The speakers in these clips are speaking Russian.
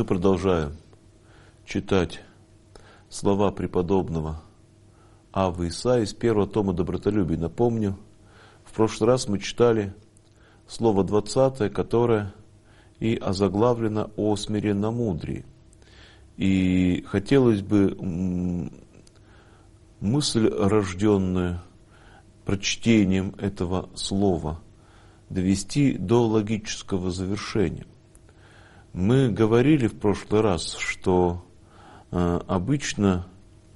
Мы продолжаем читать слова преподобного Аввы Исаии из первого тома «Добротолюбие». Напомню, в прошлый раз мы читали слово 20, которое и озаглавлено «О смиренномудрии». И хотелось бы мысль, рожденную прочтением этого слова, довести до логического завершения. Мы говорили в прошлый раз, что обычно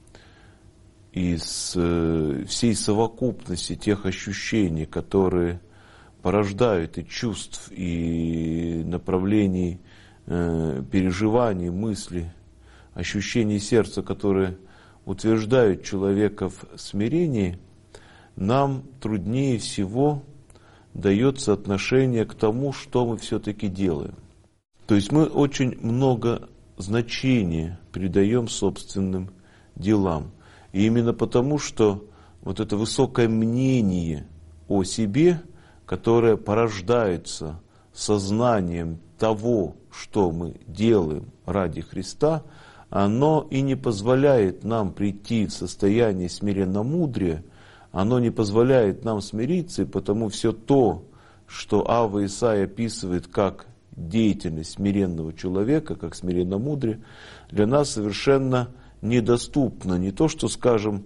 из всей совокупности тех ощущений, которые порождают и чувств, и направлений, переживаний, мыслей, ощущений сердца, которые утверждают человека в смирении, нам труднее всего дается отношение к тому, что мы все-таки делаем. То есть мы очень много значения придаем собственным делам. И именно потому, что вот это высокое мнение о себе, которое порождается сознанием того, что мы делаем ради Христа, оно и не позволяет нам прийти в состояние смиренномудрия, оно не позволяет нам смириться, и потому все то, что Авва Исаия описывает как деятельность смиренного человека, как смиренномудрие, для нас совершенно недоступно. Не то, что, скажем,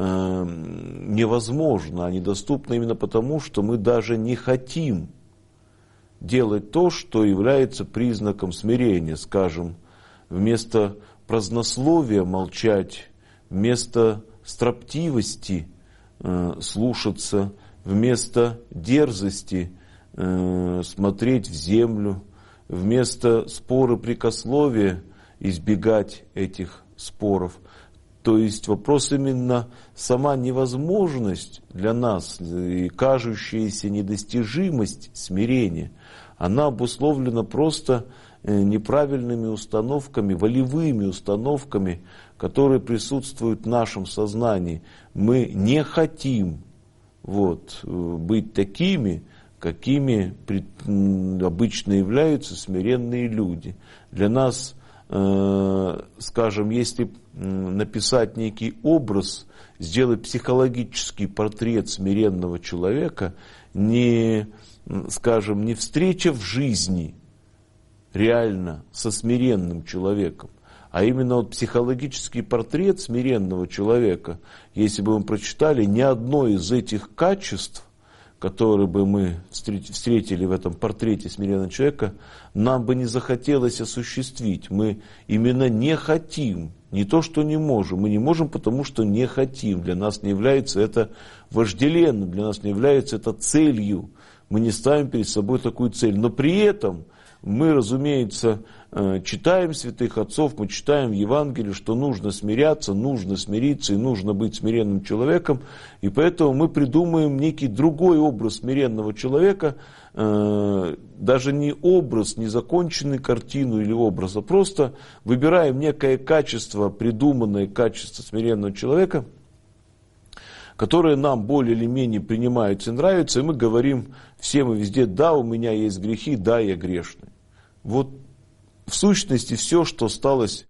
невозможно, а недоступно именно потому, что мы даже не хотим делать то, что является признаком смирения. Скажем, вместо празднословия молчать, вместо строптивости слушаться, вместо дерзости смотреть в землю, вместо спора прикословия избегать этих споров. То есть вопрос именно сама невозможность для нас и кажущаяся недостижимость смирения, она обусловлена просто неправильными установками, волевыми установками, которые присутствуют в нашем сознании. Мы не хотим быть такими, какими обычно являются смиренные люди. Для нас, скажем, если написать некий образ, сделать психологический портрет смиренного человека, не встреча в жизни реально со смиренным человеком, а именно психологический портрет смиренного человека, если бы мы прочитали, ни одно из этих качеств, которые бы мы встретили в этом портрете смиренного человека, нам бы не захотелось осуществить. Мы именно не хотим, не то что не можем, мы не можем, потому что не хотим. Для нас не является это вожделенным, для нас не является это целью. Мы не ставим перед собой такую цель. Но при этом мы, разумеется, читаем святых отцов, мы читаем в Евангелии, что нужно смиряться, нужно смириться и нужно быть смиренным человеком. И поэтому мы придумаем некий другой образ смиренного человека, даже не образ, не законченную картину или образ, а просто выбираем некое качество, придуманное качество смиренного человека, которые нам более или менее принимаются и нравятся, и мы говорим всем и везде: да, у меня есть грехи, да, я грешный. Вот в сущности все, что осталось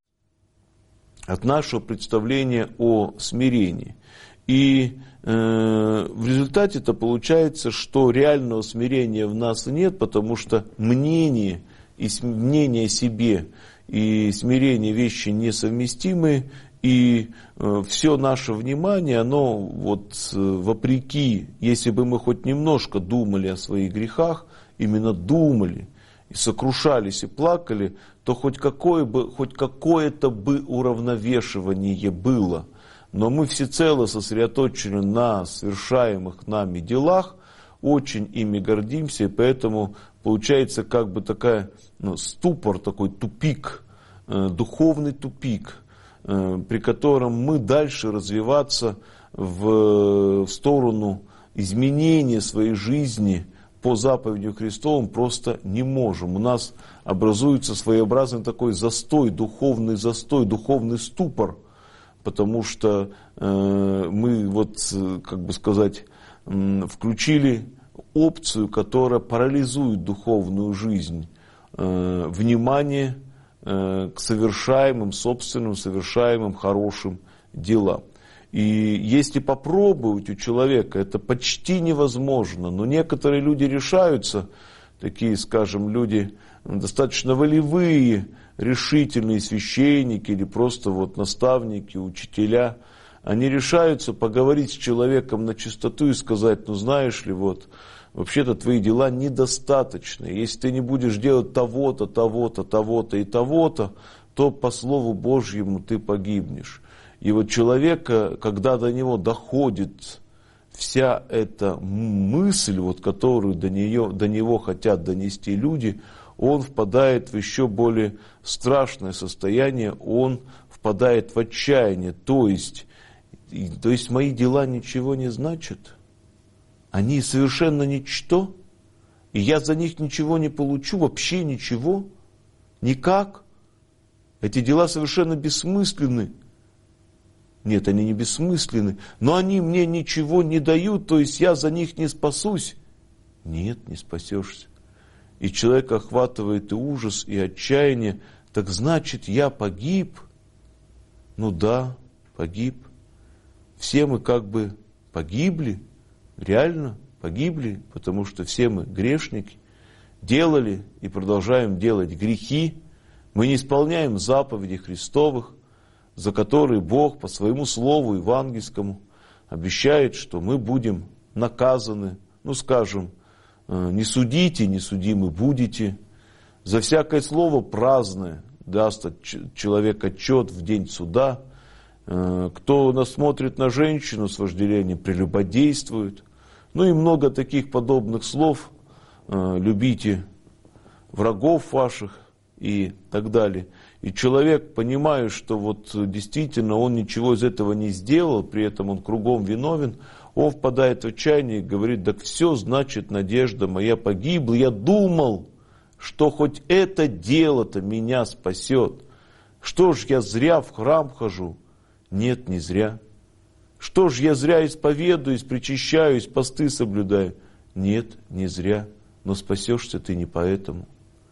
от нашего представления о смирении. И в результате это получается, что реального смирения в нас нет, потому что мнение о себе и смирение вещи несовместимые. И все наше внимание, оно вопреки, если бы мы хоть немножко думали о своих грехах, именно думали, и сокрушались, и плакали, то хоть какое-то бы уравновешивание было. Но мы всецело сосредоточены на совершаемых нами делах, очень ими гордимся, и поэтому получается ступор, такой тупик, духовный тупик, при котором мы дальше развиваться в сторону изменения своей жизни по заповедям Христовым просто не можем. У нас образуется своеобразный такой духовный ступор, потому что мы включили опцию, которая парализует духовную жизнь. Внимание к совершаемым, собственным, совершаемым хорошим делам. И если попробовать у человека, это почти невозможно, но некоторые люди решаются, такие, скажем, люди достаточно волевые, решительные священники или просто вот наставники, учителя, они решаются поговорить с человеком на чистоту и сказать: ну знаешь ли, вот, вообще-то твои дела недостаточны. Если ты не будешь делать того-то, того-то, того-то и того-то, то по Слову Божьему ты погибнешь. И вот человека, когда до него доходит вся эта мысль, вот, которую до него хотят донести люди, он впадает в еще более страшное состояние, он впадает в отчаяние. То есть мои дела ничего не значат, они совершенно ничто, и я за них ничего не получу, вообще ничего, никак. Эти дела совершенно бессмысленны. Нет, они не бессмысленны, но они мне ничего не дают, то есть я за них не спасусь. Нет, не спасешься. И человека охватывает и ужас, и отчаяние. Так значит, я погиб? Ну да, погиб. Все мы как бы погибли, реально погибли, потому что все мы грешники, делали и продолжаем делать грехи. Мы не исполняем заповедей Христовых, за которые Бог по своему слову евангельскому обещает, что мы будем наказаны. Ну, скажем, не судите, не судимы будете. За всякое слово праздное даст человек отчет в день суда. Кто насмотрит на женщину с вожделением, прелюбодействует. Ну и много таких подобных слов. Любите врагов ваших и так далее. И человек, понимая, что вот действительно он ничего из этого не сделал, при этом он кругом виновен, он впадает в отчаяние и говорит: так все, значит, надежда моя погибла, я думал, что хоть это дело-то меня спасет. Что ж я зря в храм хожу? Нет, не зря. Что ж я зря исповедуюсь, причащаюсь, посты соблюдаю? Нет, не зря. Но спасешься ты не поэтому.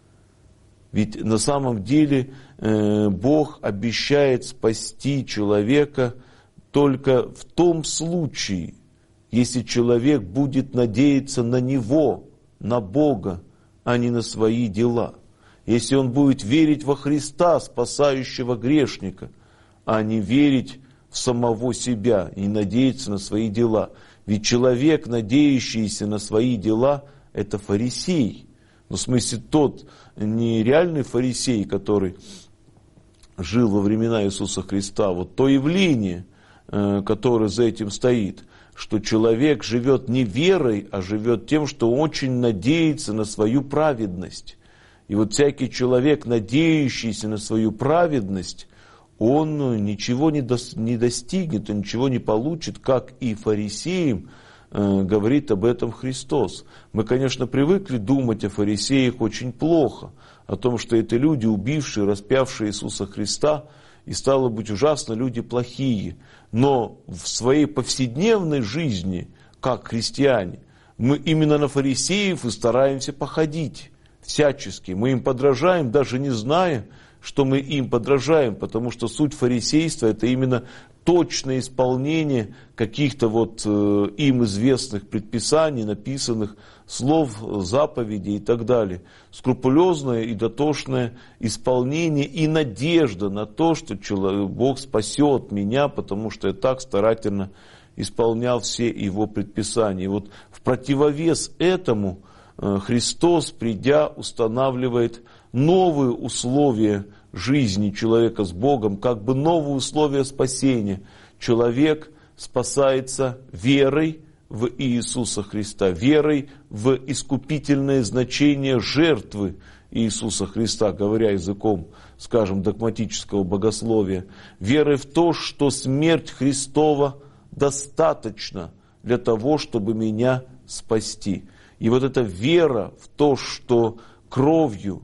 Ведь на самом деле Бог обещает спасти человека только в том случае, если человек будет надеяться на Него, на Бога, а не на свои дела. Если он будет верить во Христа, спасающего грешника, а не верить в самого себя и надеяться на свои дела. Ведь человек, надеющийся на свои дела, это фарисей. Ну, в смысле, тот не реальный фарисей, который жил во времена Иисуса Христа, вот то явление, которое за этим стоит, что человек живет не верой, а живет тем, что очень надеется на свою праведность. И вот всякий человек, надеющийся на свою праведность, он ничего не достигнет, он ничего не получит, как и фарисеям говорит об этом Христос. Мы, конечно, привыкли думать о фарисеях очень плохо, о том, что это люди, убившие, распявшие Иисуса Христа, и стало быть, ужасно люди плохие. Но в своей повседневной жизни, как христиане, мы именно на фарисеев и стараемся походить всячески. Мы им подражаем, даже не зная, что мы им подражаем, потому что суть фарисейства – это именно точное исполнение каких-то вот им известных предписаний, написанных слов, заповедей и так далее. Скрупулезное и дотошное исполнение и надежда на то, что Бог спасет меня, потому что я так старательно исполнял все Его предписания. И вот в противовес этому Христос, придя, устанавливает новые условия жизни человека с Богом, как бы новые условия спасения. Человек спасается верой в Иисуса Христа, верой в искупительное значение жертвы Иисуса Христа, говоря языком, скажем, догматического богословия, верой в то, что смерть Христова достаточно для того, чтобы меня спасти. И вот эта вера в то, что кровью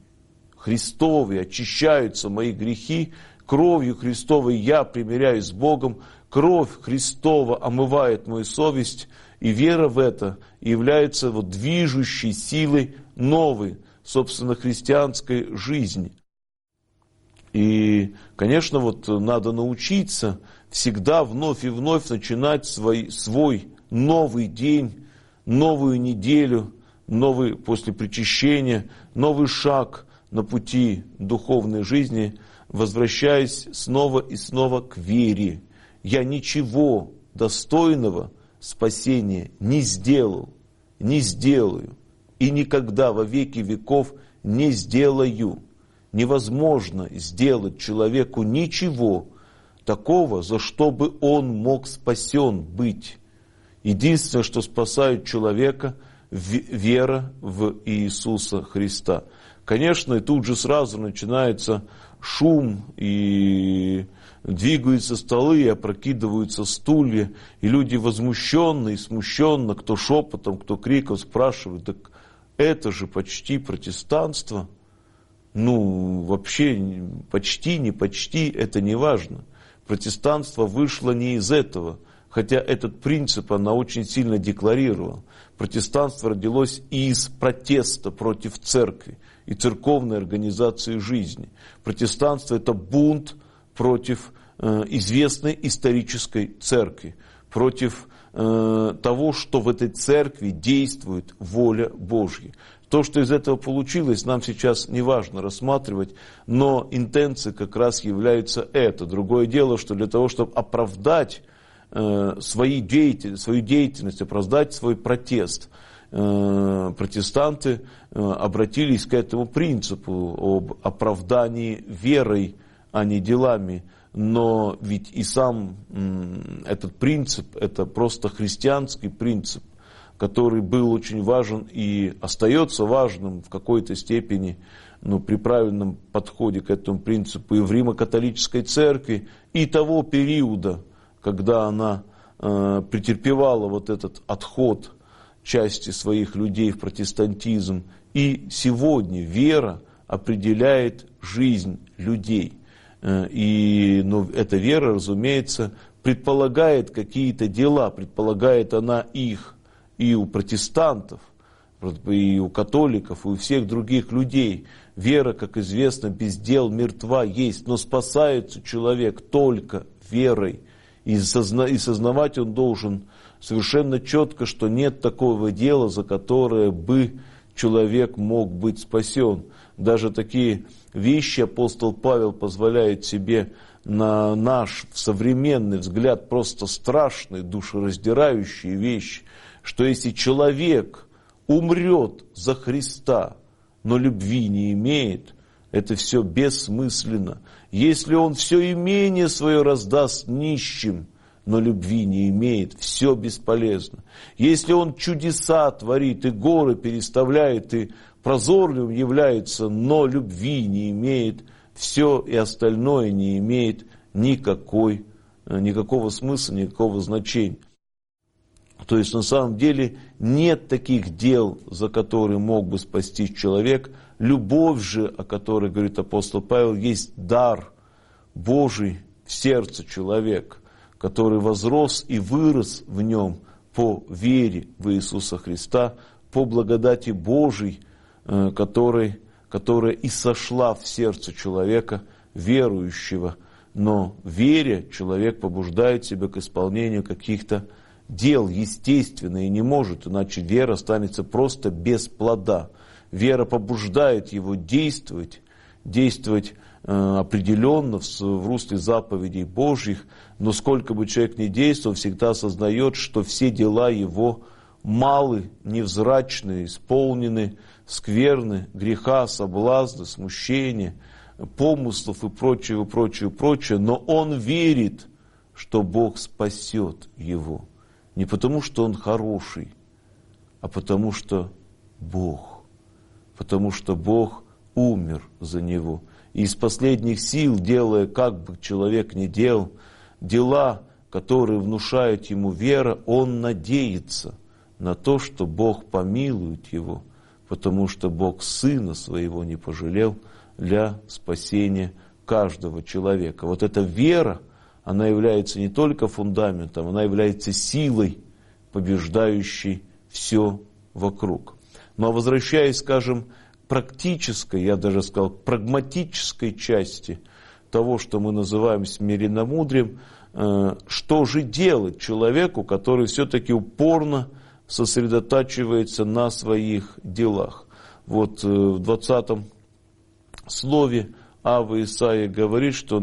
Христовой очищаются мои грехи, кровью Христовой я примиряюсь с Богом, кровь Христова омывает мою совесть, и вера в это является вот движущей силой новой, собственно, христианской жизни. И, конечно, вот надо научиться всегда вновь и вновь начинать свой новый день, новую неделю, новый после причащения, новый шаг на пути духовной жизни, возвращаясь снова и снова к вере. Я ничего достойного спасения не сделал, не сделаю и никогда во веки веков не сделаю. Невозможно сделать человеку ничего такого, за что бы он мог спасен быть. Единственное, что спасает человека – вера в Иисуса Христа. Конечно, и тут же сразу начинается шум, и двигаются столы, и опрокидываются стулья, и люди возмущенно и смущенно, кто шепотом, кто криком спрашивают: так это же почти протестанство. Ну, вообще, почти, не почти, это не важно. Протестанство вышло не из этого, хотя этот принцип она очень сильно декларировала. Протестанство родилось из протеста против церкви и церковной организации жизни. Протестанство – это бунт против известной исторической церкви, против того, что в этой церкви действует воля Божья. То, что из этого получилось, нам сейчас не важно рассматривать, но интенцией как раз является это. Другое дело, что для того, чтобы оправдать свою деятельность, оправдать свой протест, протестанты обратились к этому принципу об оправдании верой, а не делами. Но ведь и сам этот принцип, это просто христианский принцип, который был очень важен и остается важным в какой-то степени, при правильном подходе к этому принципу и в Римо-католической церкви, и того периода, когда она претерпевала вот этот отход части своих людей в протестантизм. И сегодня вера определяет жизнь людей. Но эта вера, разумеется, предполагает какие-то дела, предполагает она их и у протестантов, и у католиков, и у всех других людей. Вера, как известно, без дел мертва есть, но спасается человек только верой. И сознавать он должен совершенно четко, что нет такого дела, за которое бы человек мог быть спасен. Даже такие вещи апостол Павел позволяет себе, на наш современный взгляд, просто страшные, душераздирающие вещи, что если человек умрет за Христа, но любви не имеет, это все бессмысленно. Если он все имение свое раздаст нищим, но любви не имеет, все бесполезно. Если он чудеса творит, и горы переставляет, и прозорливым является, но любви не имеет, все и остальное не имеет никакого смысла, никакого значения. То есть на самом деле нет таких дел, за которые мог бы спастись человек. Любовь же, о которой говорит апостол Павел, есть дар Божий в сердце человека, который возрос и вырос в нем по вере в Иисуса Христа, по благодати Божией, которая и сошла в сердце человека верующего. Но в вере человек побуждает себя к исполнению каких-то дел, естественно, и не может, иначе вера останется просто без плода. Вера побуждает его действовать определенно в русле заповедей Божьих, но сколько бы человек ни действовал, всегда осознает, что все дела его малы, невзрачны, исполнены, скверны, греха, соблазна, смущения, помыслов и прочее, но он верит, что Бог спасет его. Не потому, что он хороший, а потому, что Бог умер за него. И из последних сил, делая, как бы человек ни делал, дела, которые внушают ему вера, он надеется на то, что Бог помилует его, потому что Бог Сына Своего не пожалел для спасения каждого человека. Вот эта вера, она является не только фундаментом, она является силой, побеждающей все вокруг. Но возвращаясь, скажем, к практической, я даже сказал, прагматической части того, что мы называем смиренномудрием, что же делать человеку, который все-таки упорно сосредотачивается на своих делах. Вот в 20 слове Авва Исаия говорит, что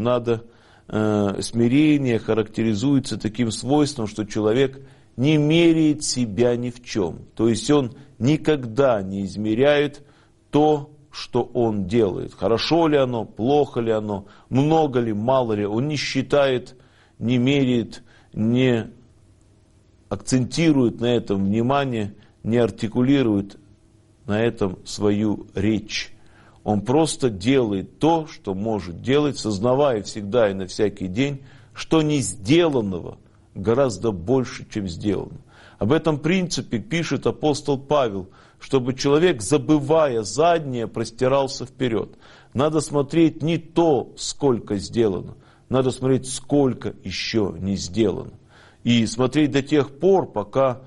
смирение характеризуется таким свойством, что человек не меряет себя ни в чем. То есть он никогда не измеряет то, что он делает. Хорошо ли оно, плохо ли оно, много ли, мало ли. Он не считает, не меряет, не акцентирует на этом внимание, не артикулирует на этом свою речь. Он просто делает то, что может делать, сознавая всегда и на всякий день, что не сделанного гораздо больше, чем сделано. Об этом принципе пишет апостол Павел, чтобы человек, забывая заднее, простирался вперед. Надо смотреть не то, сколько сделано, надо смотреть, сколько еще не сделано. И смотреть до тех пор, пока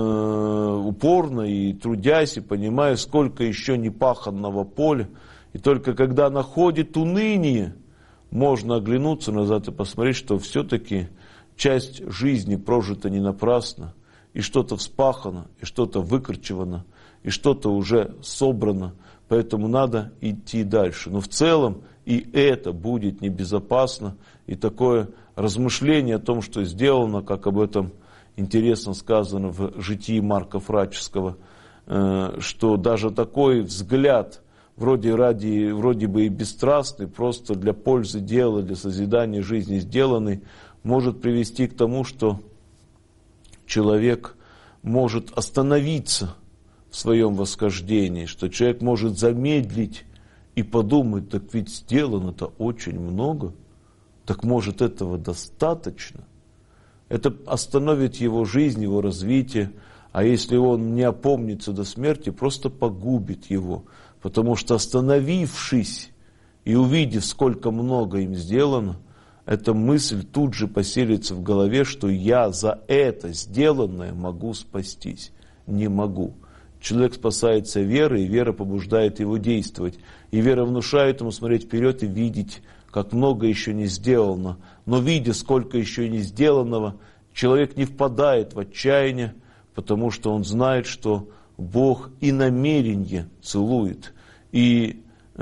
упорно и трудясь, и понимая, сколько еще не паханного поля. И только когда находит уныние, можно оглянуться назад и посмотреть, что все-таки часть жизни прожита не напрасно, и что-то вспахано, и что-то выкорчевано, и что-то уже собрано, поэтому надо идти дальше. Но в целом и это будет небезопасно, и такое размышление о том, что сделано, как об этом интересно сказано в житии Марка Фраческого, что даже такой взгляд, вроде бы и бесстрастный, просто для пользы дела, для созидания жизни сделанный, может привести к тому, что человек может остановиться в своем восхождении, что человек может замедлить и подумать, так ведь сделано-то очень много, так может этого достаточно? Это остановит его жизнь, его развитие, а если он не опомнится до смерти, просто погубит его, потому что остановившись и увидев, сколько много им сделано, эта мысль тут же поселится в голове, что я за это сделанное могу спастись. Не могу. Человек спасается верой, и вера побуждает его действовать. И вера внушает ему смотреть вперед и видеть, как много еще не сделано. Но видя, сколько еще не сделанного, человек не впадает в отчаяние, потому что он знает, что Бог и намерение целует. И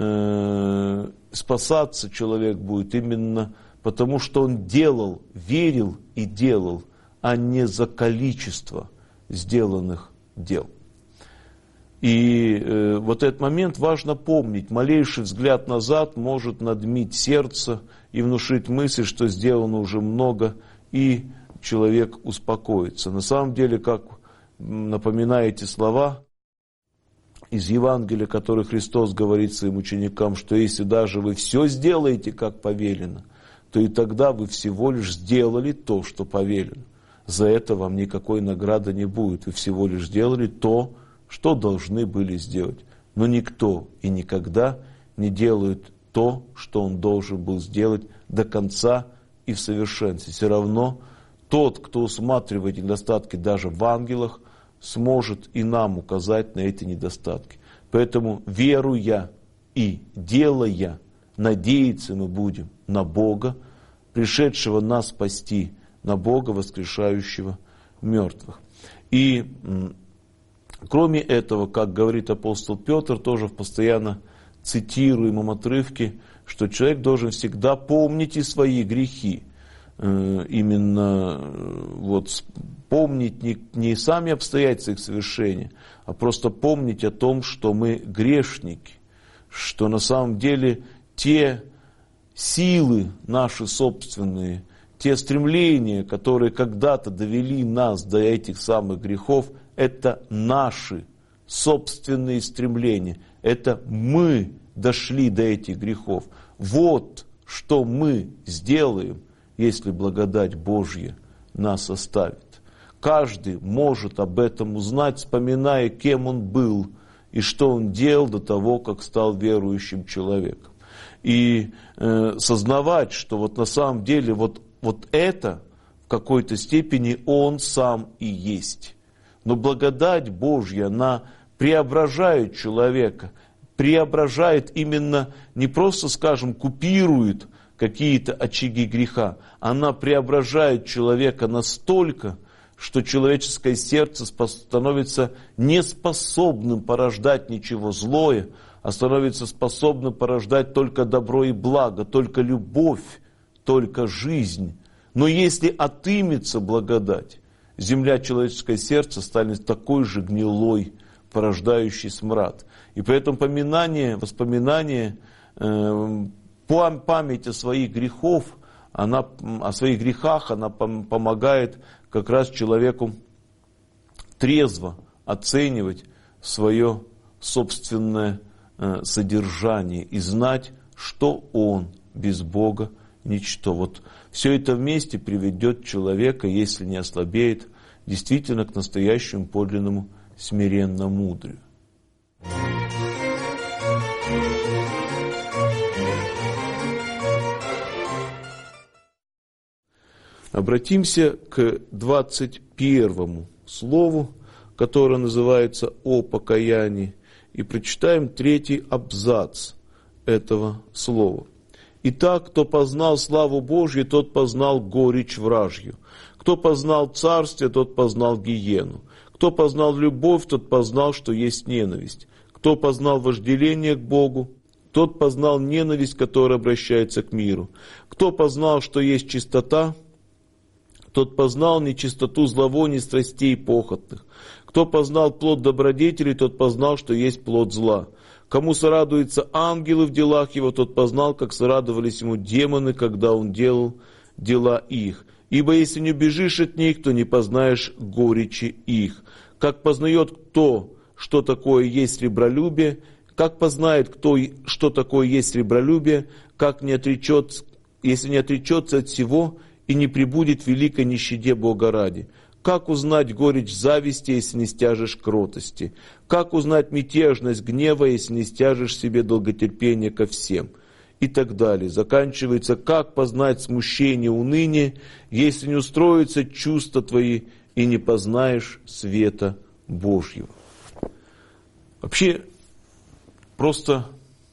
спасаться человек будет именно потому, что он делал, верил и делал, а не за количество сделанных дел. И вот этот момент важно помнить. Малейший взгляд назад может надмить сердце и внушить мысль, что сделано уже много, и человек успокоится. На самом деле, как напоминаете слова из Евангелия, которые Христос говорит своим ученикам, что если даже вы все сделаете, как повелено, то и тогда вы всего лишь сделали то, что повелено. За это вам никакой награды не будет. Вы всего лишь сделали то, что должны были сделать. Но никто и никогда не делает то, что он должен был сделать до конца и в совершенстве. Все равно тот, кто усматривает недостатки даже в ангелах, сможет и нам указать на эти недостатки. Поэтому, веруя и делая, надеяться мы будем на Бога, пришедшего нас спасти, на Бога, воскрешающего мертвых. И кроме этого, как говорит апостол Петр, тоже в постоянно цитируемом отрывке, что человек должен всегда помнить и свои грехи. Именно вот помнить не сами обстоятельства их совершения, а просто помнить о том, что мы грешники, что на самом деле те силы наши собственные, те стремления, которые когда-то довели нас до этих самых грехов, это наши собственные стремления. Это мы дошли до этих грехов. Вот что мы сделаем, если благодать Божья нас оставит. Каждый может об этом узнать, вспоминая, кем он был и что он делал до того, как стал верующим человеком. И сознавать, что вот на самом деле вот это в какой-то степени он сам и есть. Но благодать Божья, она преображает человека, преображает именно, не просто, скажем, купирует какие-то очаги греха, она преображает человека настолько, что человеческое сердце становится неспособным порождать ничего злое, а становится способным порождать только добро и благо, только любовь, только жизнь. Но если отымется благодать, земля, человеческое сердце станет такой же гнилой, порождающий смрад. И поэтому воспоминание, память о своих грехах, она помогает как раз человеку трезво оценивать свое собственное содержание и знать, что он без Бога ничто. Вот все это вместе приведет человека, если не ослабеет, действительно к настоящему подлинному смиренно-мудрию. Обратимся к 21 слову, которое называется «О покаянии», и прочитаем 3 абзац этого слова. «Итак, кто познал славу Божью, тот познал горечь вражью. Кто познал царствие, тот познал гиену. Кто познал любовь, тот познал, что есть ненависть. Кто познал вожделение к Богу, тот познал ненависть, которая обращается к миру. Кто познал, что есть чистота, тот познал нечистоту зловоний, страстей похотных. Кто познал плод добродетели, тот познал, что есть плод зла. Кому сорадуются ангелы в делах его, тот познал, как сорадовались ему демоны, когда он делал дела их. Ибо если не убежишь от них, то не познаешь горечи их. Как познает кто, что такое есть сребролюбие, как познает кто, что такое есть сребролюбие, как не отречется, если не отречется от всего и не пребудет в великой нищете Бога ради. Как узнать горечь зависти, если не стяжешь кротости? Как узнать мятежность гнева, если не стяжешь себе долготерпение ко всем? И так далее. Заканчивается, как познать смущение, уныние, если не устроятся чувства твои и не познаешь света Божьего. Вообще, просто,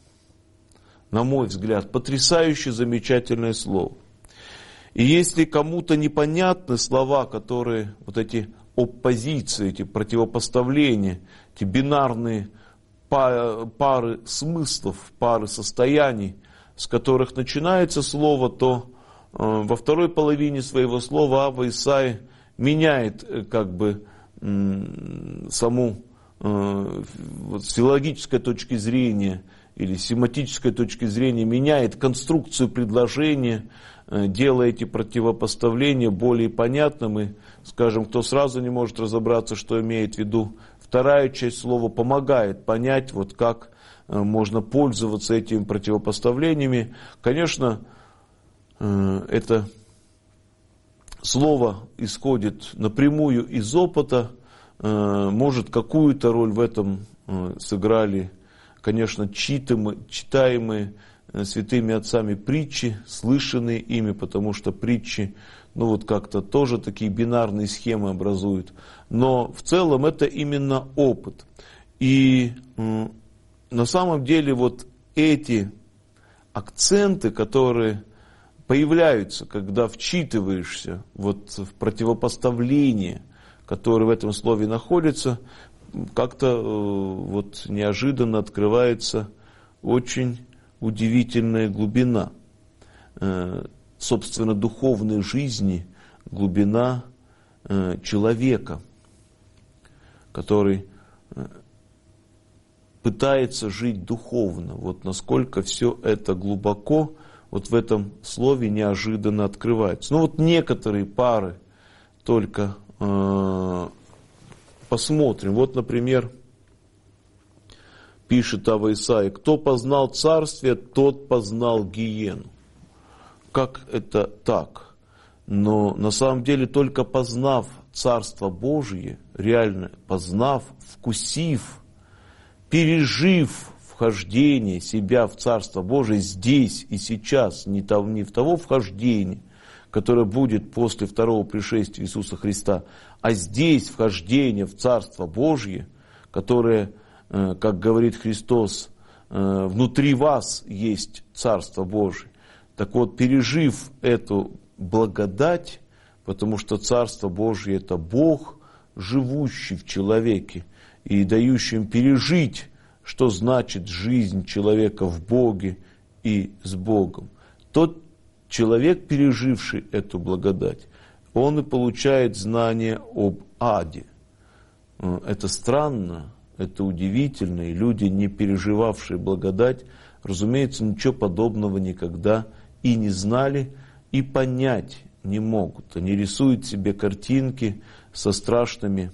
на мой взгляд, потрясающе замечательное слово. И если кому-то непонятны слова, которые, вот эти оппозиции, эти противопоставления, эти бинарные пары смыслов, пары состояний, с которых начинается слово, то во второй половине своего слова Авва Исаия меняет как бы саму с филологической точки зрения или семантической точки зрения меняет конструкцию предложения, делая эти противопоставления более понятным. И, скажем, кто сразу не может разобраться, что имеет в виду вторая часть слова, помогает понять, вот как можно пользоваться этими противопоставлениями. Конечно, это слово исходит напрямую из опыта. Может, какую-то роль в этом сыграли, конечно, читаемые святыми отцами притчи, слышанные ими, потому что притчи, вот как-то тоже такие бинарные схемы образуют. Но в целом это именно опыт. И на самом деле вот эти акценты, которые появляются, когда вчитываешься вот в противопоставление, которое в этом слове находится, как-то вот неожиданно открывается очень удивительная глубина, собственно, духовной жизни, глубина человека, который пытается жить духовно. Вот насколько все это глубоко вот в этом слове неожиданно открывается. Вот некоторые пары только посмотрим. Вот, например, пишет Авва Исаия: «Кто познал царствие, тот познал гиену». Как это так? Но на самом деле только познав Царство Божие, реально познав, вкусив, пережив вхождение себя в Царство Божие здесь и сейчас, не в того вхождения, которое будет после второго пришествия Иисуса Христа, а здесь вхождение в Царство Божие, которое, как говорит Христос, внутри вас есть Царство Божие. Так вот, пережив эту благодать, потому что Царство Божие – это Бог, живущий в человеке и дающий им пережить, что значит жизнь человека в Боге и с Богом. Тот человек, переживший эту благодать, он и получает знание об аде. Это странно, это удивительно, и люди, не переживавшие благодать, разумеется, ничего подобного никогда и не знали, и понять не могут. Они рисуют себе картинки со страшными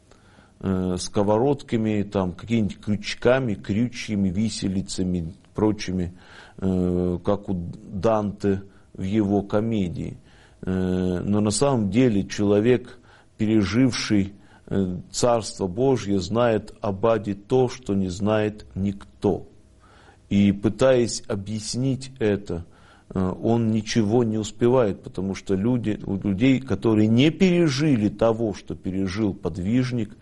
сковородками, там, какими-нибудь крючками, крючьями, виселицами, прочими, как у Данте в его комедии. Но на самом деле человек, переживший Царство Божье, знает об аде то, что не знает никто. И пытаясь объяснить это, он ничего не успевает, потому что у людей, которые не пережили того, что пережил подвижник,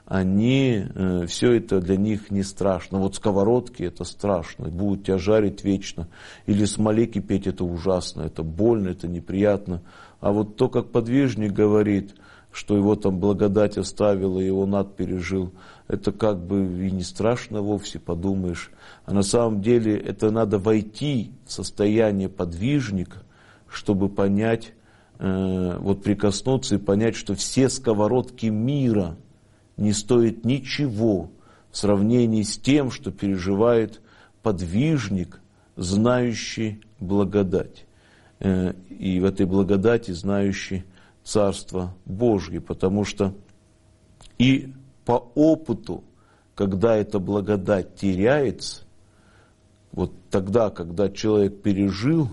все это для них не страшно. Вот сковородки – это страшно, будут тебя жарить вечно. Или смоле кипеть – это ужасно, это больно, это неприятно. А вот то, как подвижник говорит, что его там благодать оставила, и он ад пережил, это как бы и не страшно вовсе, подумаешь. А на самом деле это надо войти в состояние подвижника, чтобы понять, прикоснуться и понять, что все сковородки мира не стоят ничего в сравнении с тем, что переживает подвижник, знающий благодать. И в этой благодати знающий Царство Божье, потому что и по опыту, когда эта благодать теряется, вот тогда, когда человек пережил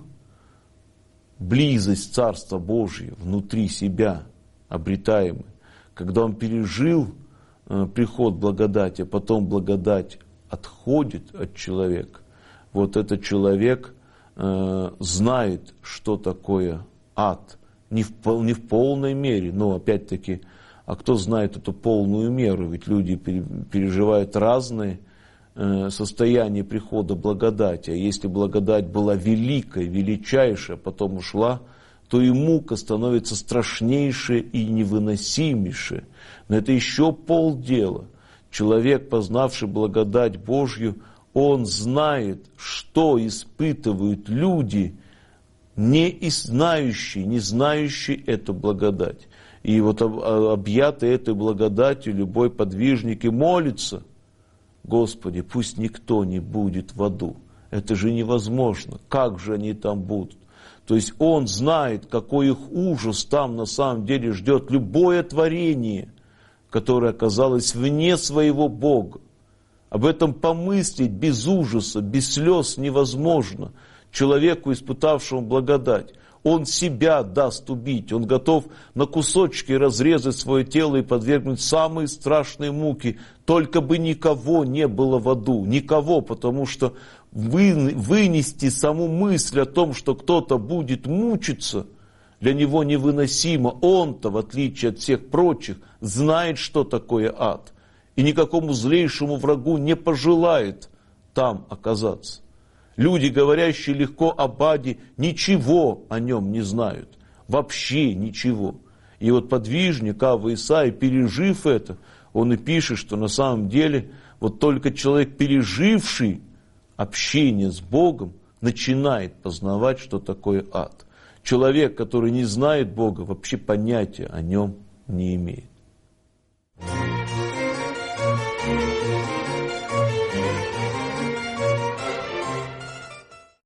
близость Царства Божьего внутри себя, обретаемый, когда он пережил приход благодати, а потом благодать отходит от человека, вот этот человек знает, что такое ад. Не в полной мере, но опять-таки, а кто знает эту полную меру? Ведь люди переживают разные состояния прихода благодати. А если благодать была великая, величайшая, потом ушла, то и мука становится страшнейшая и невыносимейшая. Но это еще полдела. Человек, познавший благодать Божью, он знает, что испытывают люди, не знающие эту благодать. И вот объятый этой благодатью любой подвижник и молится: Господи, пусть никто не будет в аду. Это же невозможно. Как же они там будут? То есть он знает, какой их ужас там на самом деле ждет любое творение, которое оказалось вне своего Бога. Об этом помыслить без ужаса, без слез невозможно. Человеку, испытавшему благодать, он себя даст убить, он готов на кусочки разрезать свое тело и подвергнуть самые страшные муки, только бы никого не было в аду, никого, потому что вынести саму мысль о том, что кто-то будет мучиться, для него невыносимо. Он-то, в отличие от всех прочих, знает, что такое ад, и никакому злейшему врагу не пожелает там оказаться. Люди, говорящие легко об аде, ничего о нем не знают. Вообще ничего. И вот подвижник Авва Исаия, пережив это, он и пишет, что на самом деле вот только человек, переживший общение с Богом, начинает познавать, что такое ад. Человек, который не знает Бога, вообще понятия о нем не имеет.